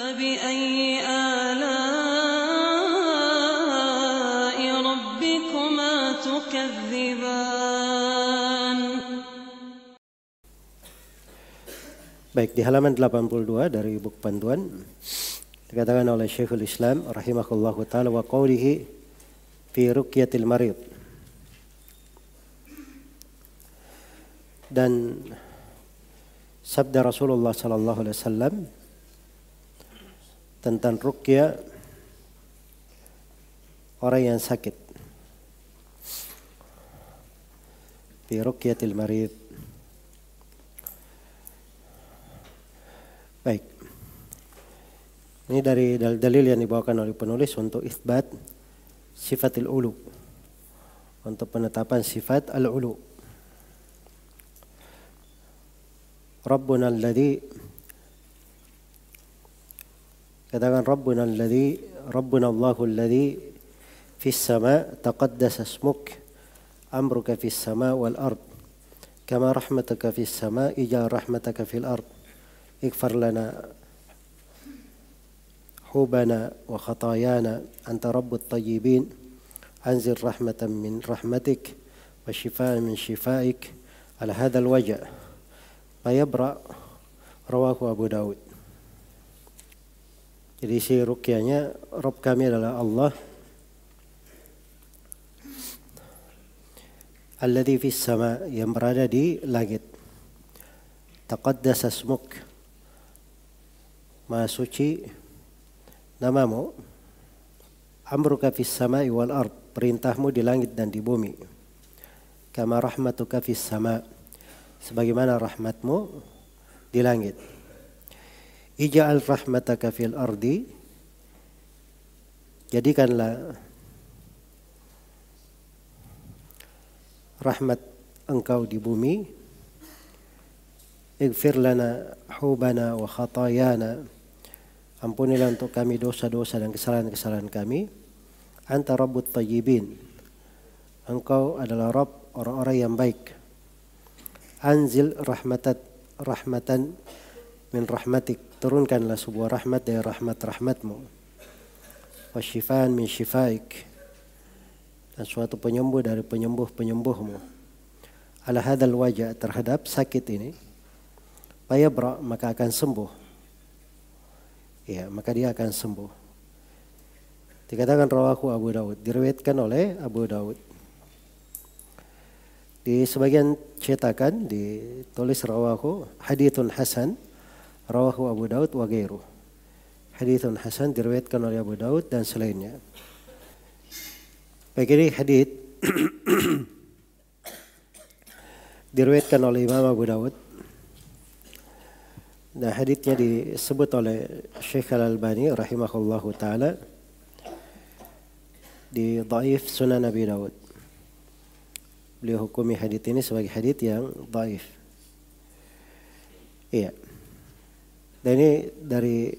فبأي آلاء ربكما تكذبان. Baik, di halaman 82 dari buku panduan dikatakan oleh Syekhul Islam rahimahullahu taala wa qawlihi fi ruqyatil marid. Dan sabda Rasulullah sallallahu alaihi wasallam tentang ruqyah orang yang sakit. Fi ruqyatil marid. Baik. Ini dari dalil yang dibawakan oleh penulis untuk isbat sifatil ulu. Untuk penetapan sifat al-ulu. Rabbuna alladhi, katakan Rabbuna alladhi, Rabbuna Allahu alladhi fis sama taqaddasa ismuk amruka fis sama wal ard kama rahmatuka fis sama ija rahmataka fil ard اغفر لنا حوبنا وخطايانا أنت رب الطيبين أنزل رحمة من رحمتك وشفاء من شفائك على هذا الوجع فيبرأ رواه Abu Daud. Jadi isi ruqyahnya, Rabb kami adalah Allah alladzi fis sama, yang berada di langit. Taqaddasa ismuk, Maha suci namamu. Amruka fis sama'i wal ard, perintahmu di langit dan di bumi. Kama rahmatuka fis sama', sebagaimana rahmatmu di langit. Ija'al rahmataka fil ardi, jadikanlah rahmat engkau di bumi. Ighfir lana hubana wa khatayana, ampunilah untuk kami dosa-dosa dan kesalahan-kesalahan kami. Anta Rabbut Tayyibin, engkau adalah Rabb orang-orang yang baik. Anzil rahmatan min rahmatik, turunkanlah sebuah rahmat dari rahmat-rahmatmu. Wa shifaan min shifaik, dan suatu penyembuh dari penyembuh-penyembuhmu. Ala hadzal wajah, terhadap sakit ini. Fayabra, maka akan sembuh. Ya, maka dia akan sembuh. Dikatakan rawahu Abu Daud, diriwayatkan oleh Abu Daud. Di sebagian cetakan ditulis rawahu hadithun hasan, rawahu Abu Daud wa ghairuh. Hadithun hasan diriwayatkan oleh Abu Daud dan selainnya. Baik, ini hadith diriwayatkan oleh Imam Abu Daud. Nah, haditsnya disebut oleh Syekh Al-Albani rahimahullahu taala di dhaif Sunan Abi Daud. Beliau hukumi hadits ini sebagai hadits yang dhaif. Iya. Dan ini dari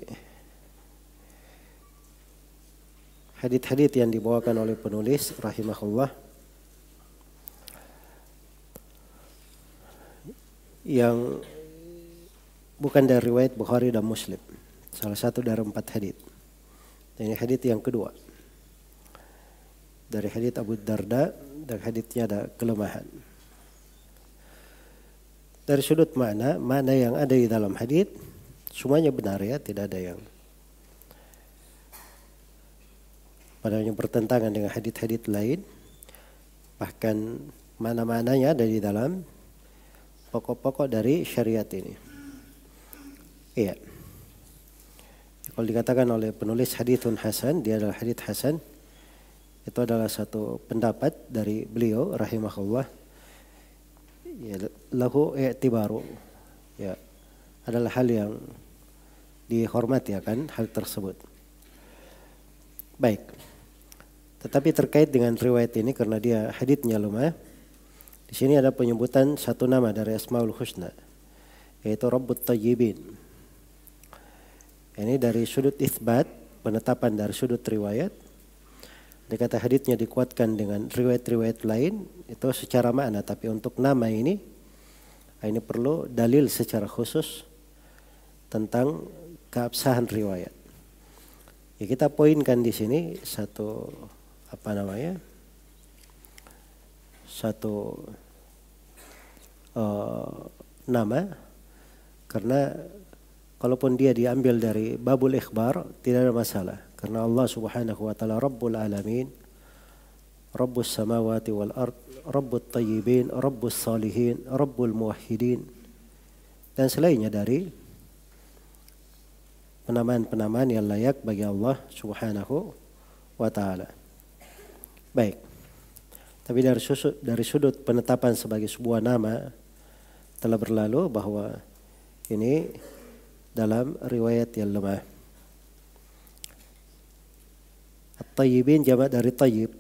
hadits-hadits yang dibawakan oleh penulis rahimahullah yang bukan dari riwayat Bukhari dan Muslim. Salah satu dari 4 hadits. Dan ini hadits yang kedua. Dari hadits Abu Darda, dan haditsnya ada kelemahan. Dari sudut makna yang ada di dalam hadits semuanya benar ya, tidak ada yang padahal yang bertentangan dengan hadits-hadits lain. Bahkan makna-maknanya ada di dalam pokok-pokok dari syariat ini. Iya. Kalau dikatakan oleh penulis hadithun hasan, dia adalah hadits hasan. Itu adalah satu pendapat dari beliau rahimahullah. Ya, lahu i'tibaru. Ya, adalah hal yang dihormati akan hal tersebut. Baik. Tetapi terkait dengan riwayat ini karena dia haditsnya lemah, di sini ada penyebutan satu nama dari Asmaul Husna, yaitu Rabbut Tayyibin. Ini dari sudut itsbat, penetapan dari sudut riwayat. Dikata haditsnya dikuatkan dengan riwayat-riwayat lain, itu secara makna. Tapi untuk nama ini perlu dalil secara khusus tentang keabsahan riwayat. Ya, kita poinkan di sini satu satu nama, karena kalaupun dia diambil dari babul ikhbar tidak ada masalah, karena Allah Subhanahu wa taala Rabbul Alamin, Rabbus samawati wal ard, Rabbut tayyibin, Rabbus salihin, Rabbul muwahhidin, dan selainnya dari penamaan-penamaan yang layak bagi Allah Subhanahu wa taala. Baik. Tapi dari sudut penetapan sebagai sebuah nama telah berlalu bahwa ini dalam riwayat yang lemah. At-tayyibin jamak dari tayyib.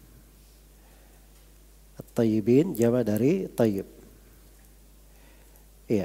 At-tayyibin jamak dari tayyib. Iya.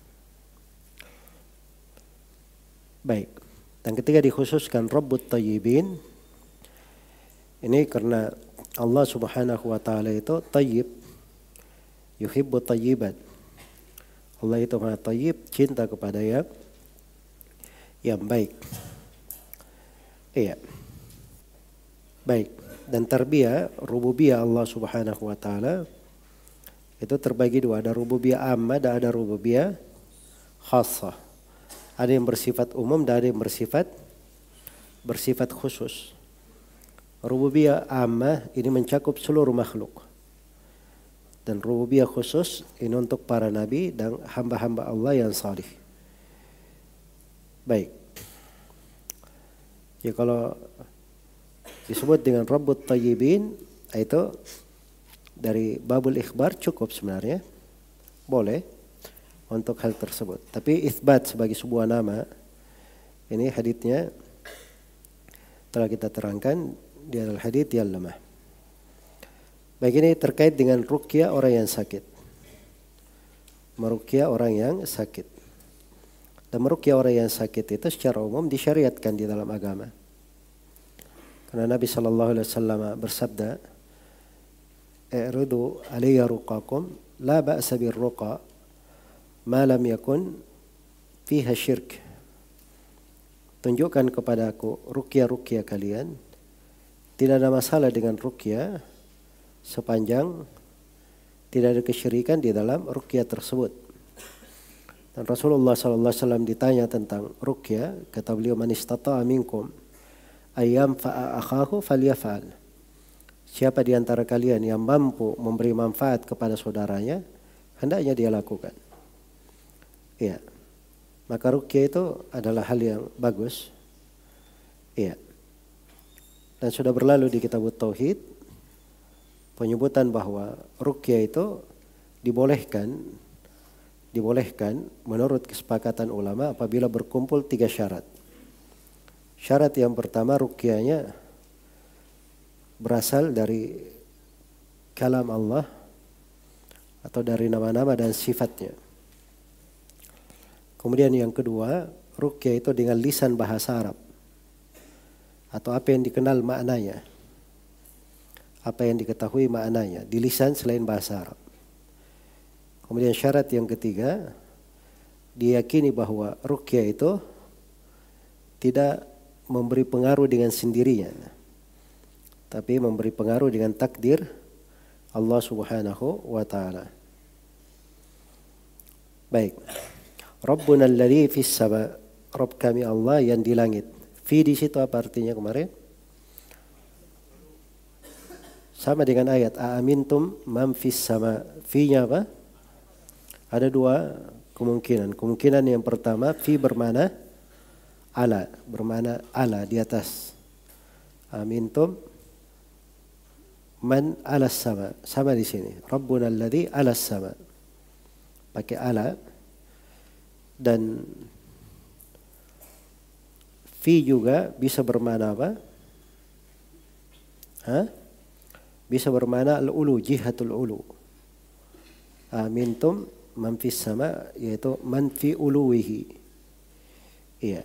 Baik. Dan ketika dikhususkan Rabbut tayyibin, ini karena Allah Subhanahu wa taala itu tayyib, yuhibbu tayyibat. Allah itu Maha Tayyib, cinta kepada yang baik. Iya. Baik. Dan tarbiyah, rububiyah Allah Subhanahu wa taala itu terbagi dua, ada rububiyah ammah dan ada rububiyah khassah. Ada yang bersifat umum dan ada yang bersifat khusus. Rububiyah ammah ini mencakup seluruh makhluk. Dan rububiyah khusus ini untuk para nabi dan hamba-hamba Allah yang salih. Baik. Ya, kalau disebut dengan Rabbut tayyibin, itu dari babul ikhbar cukup sebenarnya. Boleh untuk hal tersebut. Tapi itsbat sebagai sebuah nama, ini haditsnya telah kita terangkan di adalah hadits yang lemah. Baik, ini terkait dengan ruqyah orang yang sakit. Meruqyah orang yang sakit. Dan meruqyah orang yang sakit itu secara umum disyariatkan di dalam agama. Karena Nabi sallallahu alaihi wasallam bersabda, "I'ridu alayya ruqakum la ba'sa birruqa ma lam yakun fiha syirk." Tunjukkan kepadaku ruqyah-ruqyah kalian. Tidak ada masalah dengan ruqyah sepanjang tidak ada kesyirikan di dalam ruqyah tersebut. Dan Rasulullah sallallahu alaihi wasallam ditanya tentang ruqyah, kata beliau, "Man istata'a minkum ayyam fa'a akhahu falyaf'al." Siapa di antara kalian yang mampu memberi manfaat kepada saudaranya, hendaknya dia lakukan. Iya. Maka ruqyah itu adalah hal yang bagus. Iya. Dan sudah berlalu di kitab Tauhid penyebutan bahwa ruqyah itu dibolehkan menurut kesepakatan ulama apabila berkumpul 3 syarat. Syarat yang pertama, ruqyahnya berasal dari kalam Allah atau dari nama-nama dan sifatnya. Kemudian yang kedua, ruqyah itu dengan lisan bahasa Arab atau apa yang dikenal maknanya, apa yang diketahui maknanya di lisan selain bahasa Arab. Kemudian syarat yang ketiga, diyakini bahwa ruqyah itu tidak memberi pengaruh dengan sendirinya, tapi memberi pengaruh dengan takdir Allah Subhanahu wa taala. Baik. Rabbuna alladzi fis sama, Rabb kami Allah yang di langit. Fi di situ apa artinya kemarin? Sama dengan ayat aamintum man fis sama. Fi-nya apa? Ada 2 kemungkinan. Kemungkinan yang pertama, fi bermakna ala, bermakna ala, di atas. Amintum man alas sama. Sama di sini. Rabbuna alladzi alas sama. Pakai ala. Dan fi juga bisa bermakna apa? Bisa bermakna al-ulu, jihatul ulu. Amintum man fis sama, yaitu man fi uluwihi. Iya.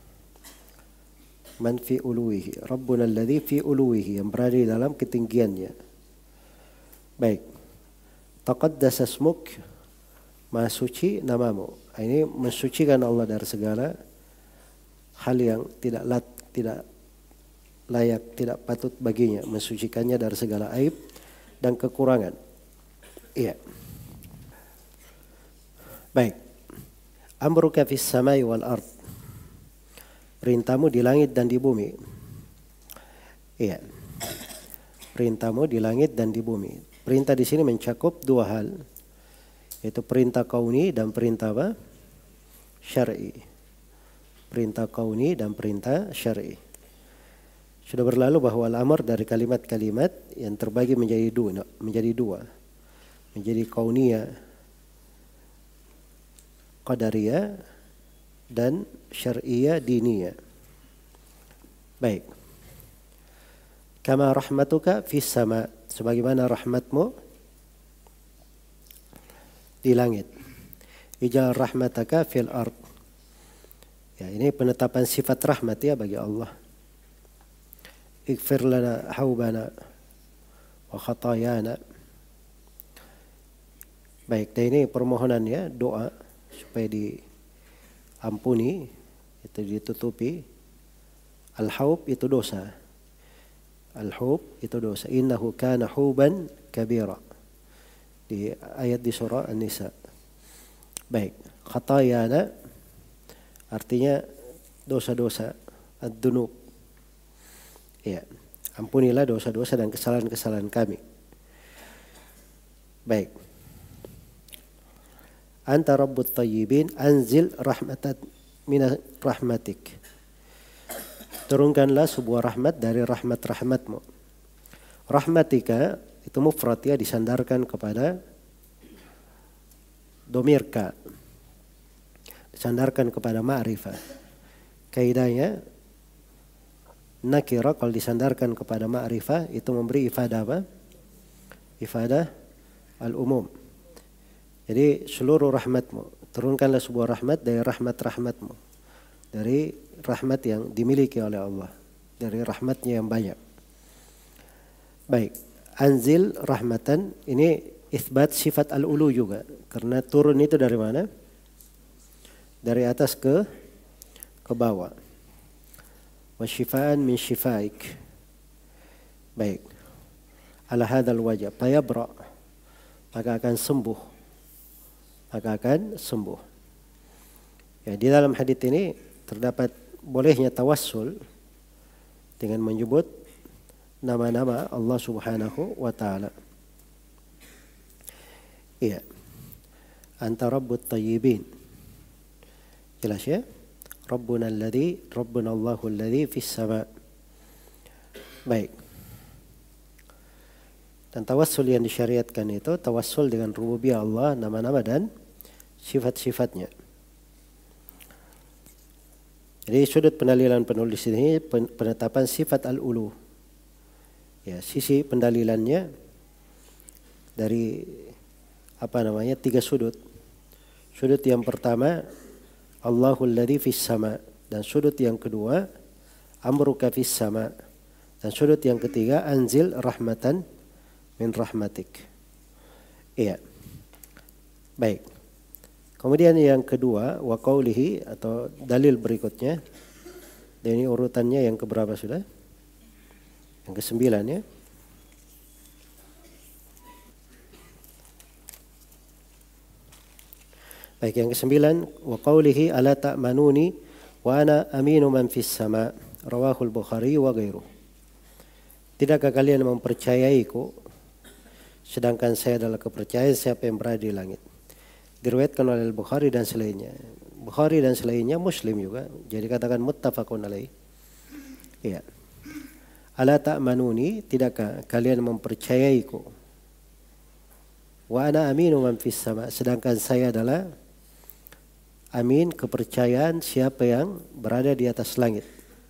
Man fi uluwihi. Rabbuna alladzi fi uluwihi, yang berada di dalam ketinggiannya. Baik. Taqaddasa ismuk, Maha suci namamu. Ini mensucikan Allah dari segala hal yang tidak layak, tidak patut baginya, mensucikannya dari segala aib dan kekurangan. Iya. Baik. Amruka fis samai wal ard. Perintahmu di langit dan di bumi. Iya. Perintahmu di langit dan di bumi. Perintah di sini mencakup dua hal, yaitu perintah kauni dan perintah apa? Syar'i. Perintah kauni dan perintah syar'i. Sudah berlalu bahwa al-amr dari kalimat-kalimat yang terbagi menjadi dua. Menjadi kauniyah, qadariyah, dan syar'iyah, diniyah. Baik. Kama rahmatuka fis sama, sebagaimana rahmatmu di langit. Ijal rahmataka fil ard. Ya, ini penetapan sifat rahmat ya bagi Allah. Ighfir lana haubana wa khatayana. Baik, dan ini permohonan ya, doa supaya diampuni, itu ditutupi. Al-haub itu dosa. Al-hub itu dosa. Innahu kana huban kabira. Di ayat di surah An-Nisa. Baik, khatayana artinya dosa-dosa, ad-dunub. Ya, ampunilah dosa-dosa dan kesalahan-kesalahan kami. Baik. Anta rabbut tayyibin, anzil rahmatan min rahmatik. Turunkanlah sebuah rahmat dari rahmat-rahmatmu. Rahmatika itu mufrad ya, disandarkan kepada domirka, disandarkan kepada ma'rifah. Kaidahnya nakira kalau disandarkan kepada ma'rifah itu memberi ifadah apa? Ifadah al-umum. Jadi seluruh rahmatmu, turunkanlah sebuah rahmat dari rahmat-rahmatmu, dari rahmat yang dimiliki oleh Allah, dari rahmatnya yang banyak. Baik, anzil rahmatan ini itsbat sifat al-ulu juga, karena turun itu dari mana? Dari atas ke bawah. Wa syifaan min syifaik. Baik. Ala hadzal wajh fayabra, maka akan sembuh. Maka akan sembuh. Ya, di dalam hadits ini terdapat bolehnya tawassul dengan menyebut nama-nama Allah Subhanahu wa taala. Iya. Anta rabbut tayyibin. Jelas ya? Rabbuna Allahu alladhi fis sama. Baik. Dan tawassul yang disyariatkan itu tawassul dengan rububiyah Allah, nama-nama dan sifat-sifatnya. Jadi sudut pendalilan penulis ini penetapan sifat al-ulu. Ya, sisi pendalilannya dari tiga sudut. Sudut yang pertama Allahul ladzi fis sama, dan sudut yang kedua amruka fis sama, dan sudut yang ketiga anzil rahmatan min rahmatik. Iya. Baik. Kemudian yang kedua wa qaulihi atau dalil berikutnya. Dan ini urutannya yang keberapa sudah? Yang ke-9 ya. Baik, yang ke-9 wa qaulihi ala ta'manuni wa ana aminu man fis sama, rawahul Bukhari wa ghairuh. Tidakkah kalian mempercayaiku sedangkan saya adalah kepercayaan siapa yang berada di langit? Diriwayatkan oleh Bukhari dan selainnya. Bukhari dan selainnya Muslim juga. Jadi katakan muttafaqun alaih. Iya. Ala ta'manuni, tidakkah kalian mempercayaiku? Wa ana aminu man fis sama, sedangkan saya adalah amin, kepercayaan siapa yang berada di atas langit.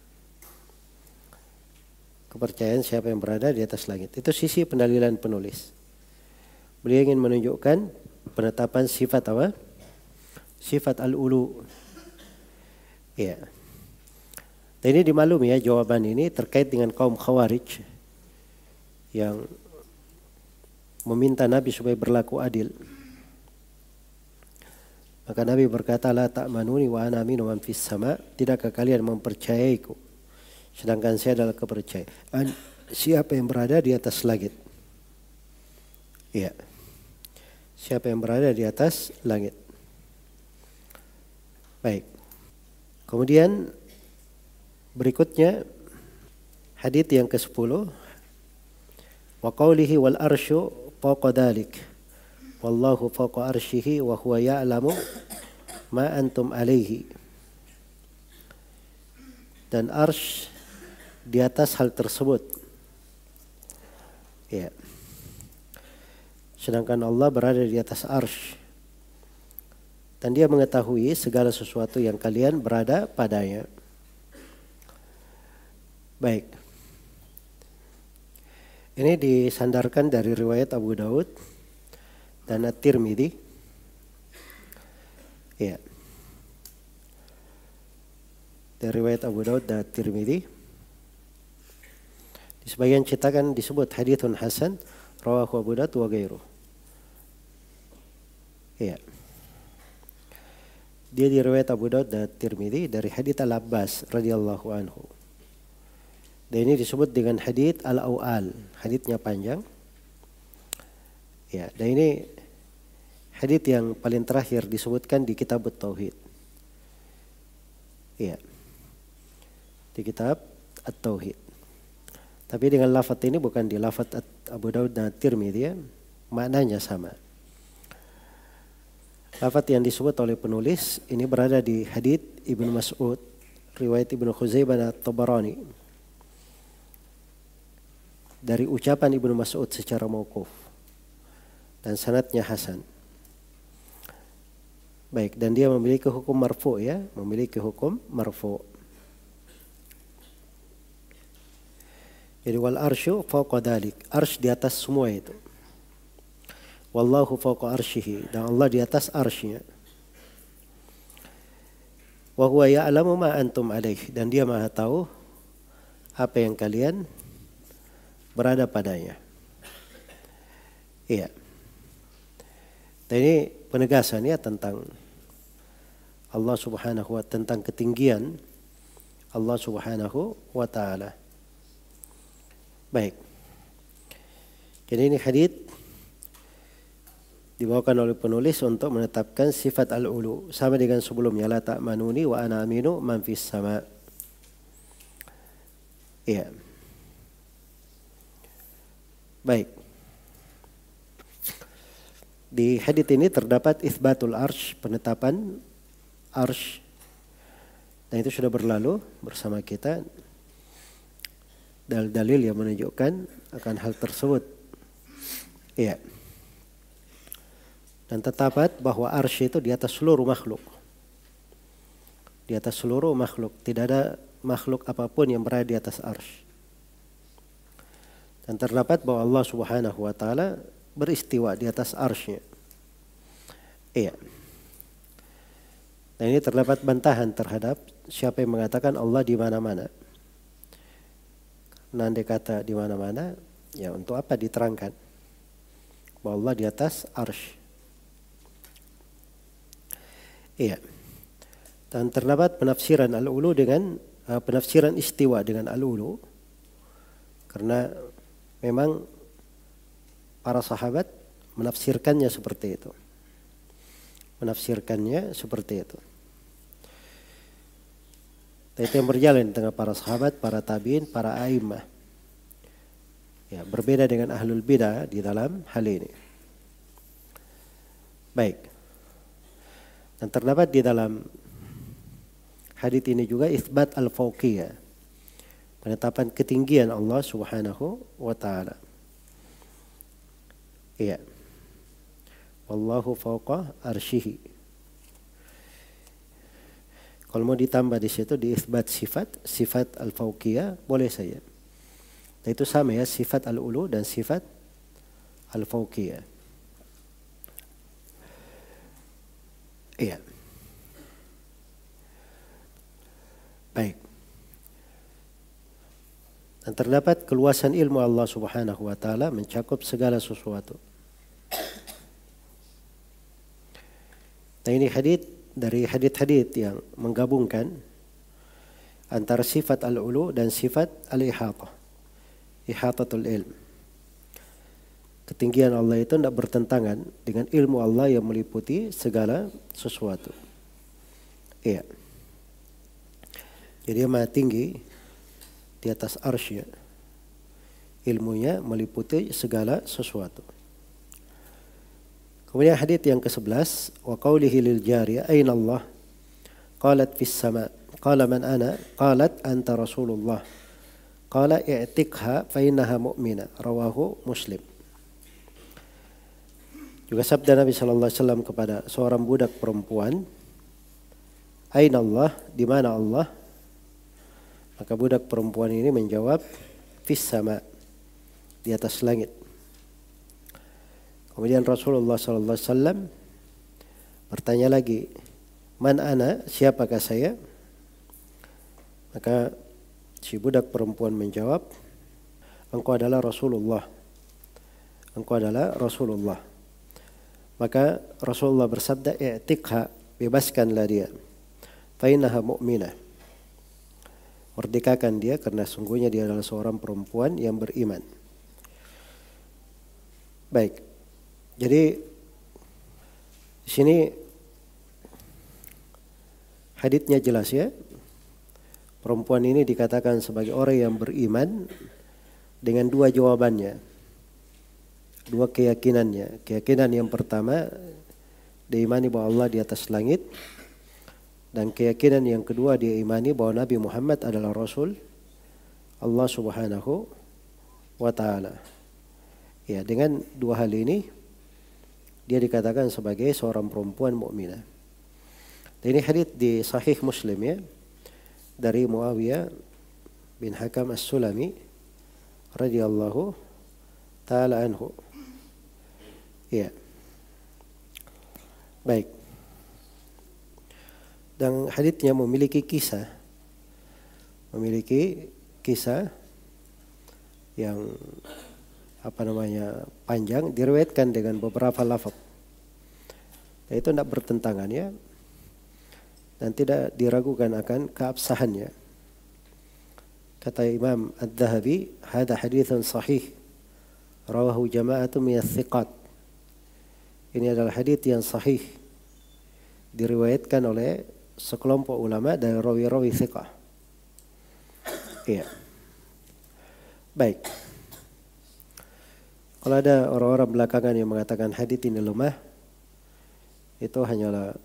Kepercayaan siapa yang berada di atas langit. Itu sisi pendalilan penulis. Beliau ingin menunjukkan penetapan sifat apa? Sifat al-ulu. Ya. Dan ini dimaklumi ya, jawaban ini terkait dengan kaum Khawarij yang meminta Nabi supaya berlaku adil. Maka Nabi berkata, la ta'manuni wa ana aminu man fis sama, tidakkah kalian mempercayaiku Sedangkan saya adalah kepercayaan siapa yang berada di atas langit. Iya. Siapa yang berada di atas langit. Baik. Kemudian berikutnya hadits yang ke-10. Wa qawlihi wal arsyu fawqa dzalik. Wallahu fawqa arsyihi wa huwa ya'lamu ma antum alaihi. Dan arsy di atas hal tersebut. Ya. Sedangkan Allah berada di atas arsy. Dan dia mengetahui segala sesuatu yang kalian berada padanya. Baik. Ini disandarkan dari riwayat Abu Daud dan At-Tirmidzi. Ya. Dari riwayat Abu Daud dan At-Tirmidzi. Di sebagian cetakan disebut hadithun hasan rawahu Abu Daud wa ghairuh. Ya. Dia di riwayat Abu Daud dan Tirmidzi dari hadits Al-Abbas radhiyallahu anhu. Dan ini disebut dengan hadits Al-Awal, haditsnya panjang. Ya, dan ini hadits yang paling terakhir disebutkan di kitab At-Tauhid. Ya. Di kitab At-Tauhid. Tapi dengan lafaz ini bukan di lafaz Abu Daud dan Tirmidzi, ya. Maknanya sama. Lafaz yang disebut oleh penulis ini berada di hadits Ibnu Mas'ud, riwayat Ibnu Khuzaimah dan Tabarani. Dari ucapan Ibnu Mas'ud secara mauquf. Dan sanadnya hasan. Baik, dan dia memiliki hukum marfu, ya, memiliki hukum marfu. Jadi wal arsyu fawqa dzalik, arsy di atas semua itu. Wallahu fawqa arsyihi, dan Allah di atas arsy-Nya. Wa huwa ya'lamu ma antum alaihi, dan dia Maha tahu apa yang kalian berada padanya. Iya. Dan ini penegasannya tentang Allah Subhanahu wa tentang ketinggian Allah Subhanahu wa taala. Baik. Jadi ini hadits dibawakan oleh penulis untuk menetapkan sifat al-ulu sama dengan sebelumnya la ta'manuni wa ana aminu man fis sama. Iya. Baik. Di hadits ini terdapat itsbatul arsy, penetapan arsy. Dan itu sudah berlalu bersama kita. Dalil yang menunjukkan akan hal tersebut. Iya. Dan terdapat bahwa arsy itu di atas seluruh makhluk. Di atas seluruh makhluk. Tidak ada makhluk apapun yang berada di atas arsy. Dan terdapat bahwa Allah Subhanahu wa taala beristiwa di atas arsy-Nya. Iya. Dan ini terdapat bantahan terhadap siapa yang mengatakan Allah di mana-mana. Karena andai kata di mana-mana, ya untuk apa diterangkan bahwa Allah di atas arsy. Iya. Dan terdapat penafsiran al-ulu dengan penafsiran istiwa dengan al-ulu. Karena memang para sahabat menafsirkannya seperti itu. Menafsirkannya seperti itu. Dan itu yang berjalan di tengah para sahabat, para tabi'in, para a'immah. Ya, berbeda dengan ahlul bidah di dalam hal ini. Baik. Dan terdapat di dalam hadits ini juga itsbat al-fauqiyah. Penetapan ketinggian Allah Subhanahu wa taala. Iya. Wallahu fawqa arsyihi. Kalau mau ditambah di situ di itsbat sifat al-fauqiyah boleh saja. Dan itu sama ya, sifat al-ulu dan sifat al-fauqiyah. Iya. Baik. Dan terdapat keluasan ilmu Allah Subhanahu wa taala mencakup segala sesuatu. Nah ini hadits dari hadits yang menggabungkan antara sifat al-ulu dan sifat al-ihatah. Ihatatul ilm. Ketinggian Allah itu tidak bertentangan dengan ilmu Allah yang meliputi segala sesuatu. Iya. Jadi dia maha tinggi di atas arsy, ilmunya meliputi segala sesuatu. Kemudian hadits yang ke-11, wa qaulihi lil jariyah aina Allah? Qalat fis sama. Qala man ana? Qalat anta Rasulullah. Qala i'tiqha fa innaha mu'mina. Rawahu Muslim. Juga sabda Nabi sallallahu alaihi wasallam kepada seorang budak perempuan, aina Allah? Di mana Allah? Maka budak perempuan ini menjawab, fis sama, di atas langit. Kemudian Rasulullah sallallahu alaihi wasallam bertanya lagi, man ana? Siapakah saya? Maka si budak perempuan menjawab, engkau adalah Rasulullah. Engkau adalah Rasulullah. Maka Rasulullah bersabda, i'tiqha, bebaskanlah dia. Fa innaha mu'minah. Merdekakan dia karena sungguhnya dia adalah seorang perempuan yang beriman. Baik. Jadi di sini haditsnya jelas ya. Perempuan ini dikatakan sebagai orang yang beriman dengan dua jawabannya. Dua keyakinannya. Keyakinan yang pertama, diimani bahwa Allah di atas langit. Dan keyakinan yang kedua, dia imani bahwa Nabi Muhammad adalah Rasul Allah Subhanahu wa Ta'ala. Ya, dengan dua hal ini dia dikatakan sebagai seorang perempuan mukminah. Dan ini hadits di Sahih Muslim ya, dari Muawiyah bin Hakam As-Sulami radhiyallahu ta'ala anhu. Ya. Baik. Dan haditsnya memiliki kisah yang panjang, diriwayatkan dengan beberapa lafaz. Dan itu tidak bertentangan ya, dan tidak diragukan akan keabsahannya. Kata Imam Adz-Dzahabi, hada haditsun sahih rawahu jama'atun minats thiqat. Ini adalah hadits yang sahih, diriwayatkan oleh sekelompok ulama dari rawi-rawi thiqah. Iya. Baik. Kalau ada orang-orang belakangan yang mengatakan hadits ini lemah, itu hanyalah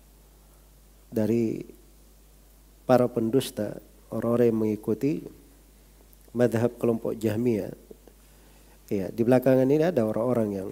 dari para pendusta, orang-orang yang mengikuti madhab kelompok Jahmiyah. Ya, di belakangan ini ada orang-orang yang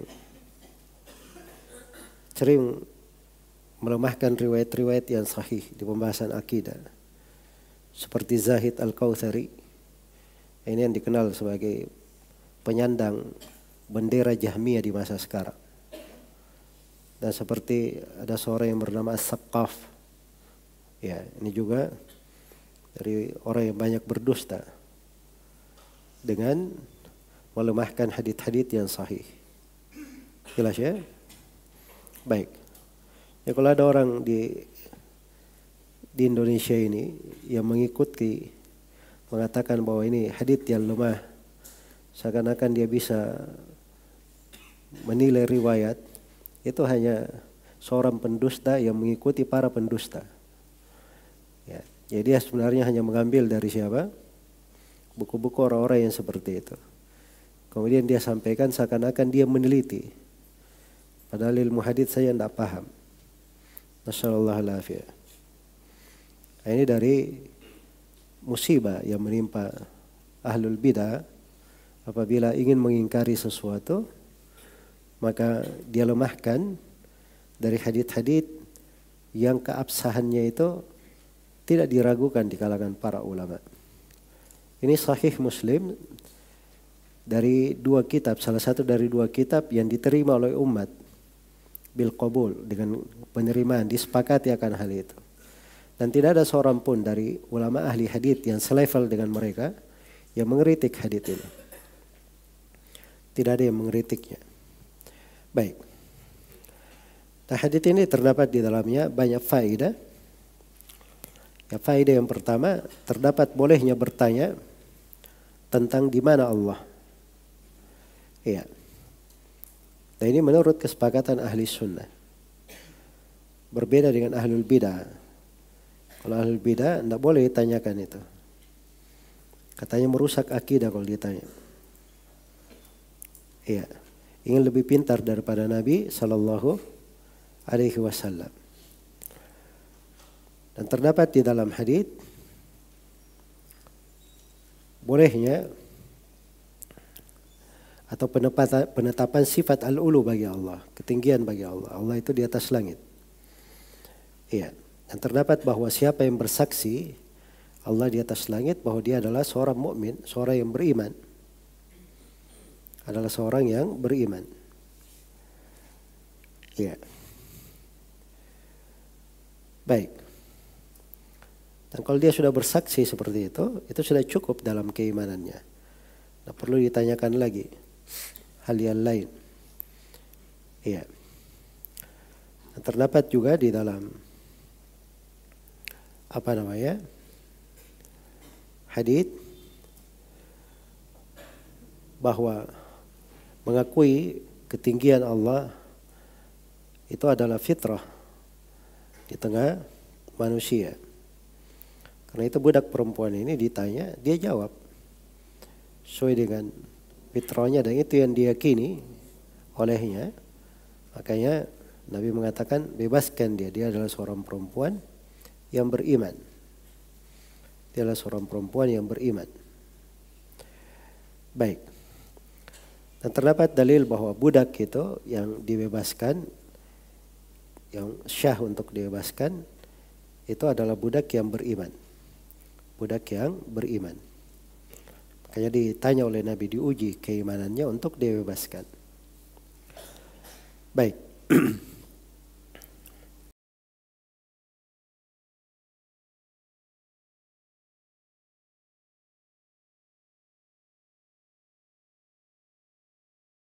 sering melemahkan riwayat-riwayat yang sahih di pembahasan akidah. Seperti Zahid Al-Kautsari. Ini yang dikenal sebagai penyandang bendera Jahmiyah di masa sekarang. Dan seperti ada seorang yang bernama As-Saqqaf. Ya, ini juga dari orang yang banyak berdusta dengan melemahkan hadits-hadits yang sahih. Jelas ya? Baik. Ya, kalau ada orang di Indonesia ini yang mengikuti, mengatakan bahwa ini hadits yang lemah, seakan-akan dia bisa menilai riwayat, itu hanya seorang pendusta yang mengikuti para pendusta. Ya, jadi dia sebenarnya hanya mengambil dari siapa? Buku-buku orang-orang yang seperti itu. Kemudian dia sampaikan seakan-akan dia meneliti. Padahal ilmu hadits saya tidak paham. Nasallallahu alaihi. Ini dari musibah yang menimpa ahlul bidah. Apabila ingin mengingkari sesuatu, maka dia lemahkan dari hadits-hadits yang keabsahannya itu tidak diragukan di kalangan para ulama. Ini Sahih Muslim dari dua kitab, salah satu dari dua kitab yang diterima oleh umat bil qabul, dengan penerimaan, disepakati akan hal itu. Dan tidak ada seorang pun dari ulama ahli hadits yang selevel dengan mereka yang mengkritik hadits ini. Tidak ada yang mengkritiknya. Baik. Nah, hadits ini terdapat di dalamnya banyak faedah Ya, faedah yang pertama, terdapat bolehnya bertanya tentang di mana Allah. Iya. Nah, ini menurut kesepakatan ahli sunnah. Berbeda dengan ahlul bidah. Kalau ahlul bidah tidak boleh ditanyakan itu. Katanya merusak akidah kalau ditanya. Iya. Ingin lebih pintar daripada Nabi Sallallahu Alaihi Wasallam. Dan terdapat di dalam hadits bolehnya atau penetapan sifat al-ulu bagi Allah, ketinggian bagi Allah. Allah itu di atas langit. Iya. Dan terdapat bahwa siapa yang bersaksi Allah di atas langit, bahwa dia adalah seorang mukmin, seorang yang beriman. Adalah seorang yang beriman. Iya. Baik. Dan kalau dia sudah bersaksi seperti itu sudah cukup dalam keimanannya. Tidak perlu ditanyakan lagi hal yang lain. Iya. Dan terdapat juga di dalam hadits bahwa mengakui ketinggian Allah itu adalah fitrah di tengah manusia. Karena itu budak perempuan ini ditanya, dia jawab sesuai dengan fitrahnya dan itu yang diyakini olehnya. Makanya Nabi mengatakan bebaskan dia adalah seorang perempuan yang beriman. Dia adalah seorang perempuan yang beriman. Baik. Dan terdapat dalil bahwa budak itu yang dibebaskan, yang syah untuk dibebaskan, itu adalah budak yang beriman. Budak yang beriman. Makanya ditanya oleh Nabi, diuji keimanannya untuk dibebaskan. Baik.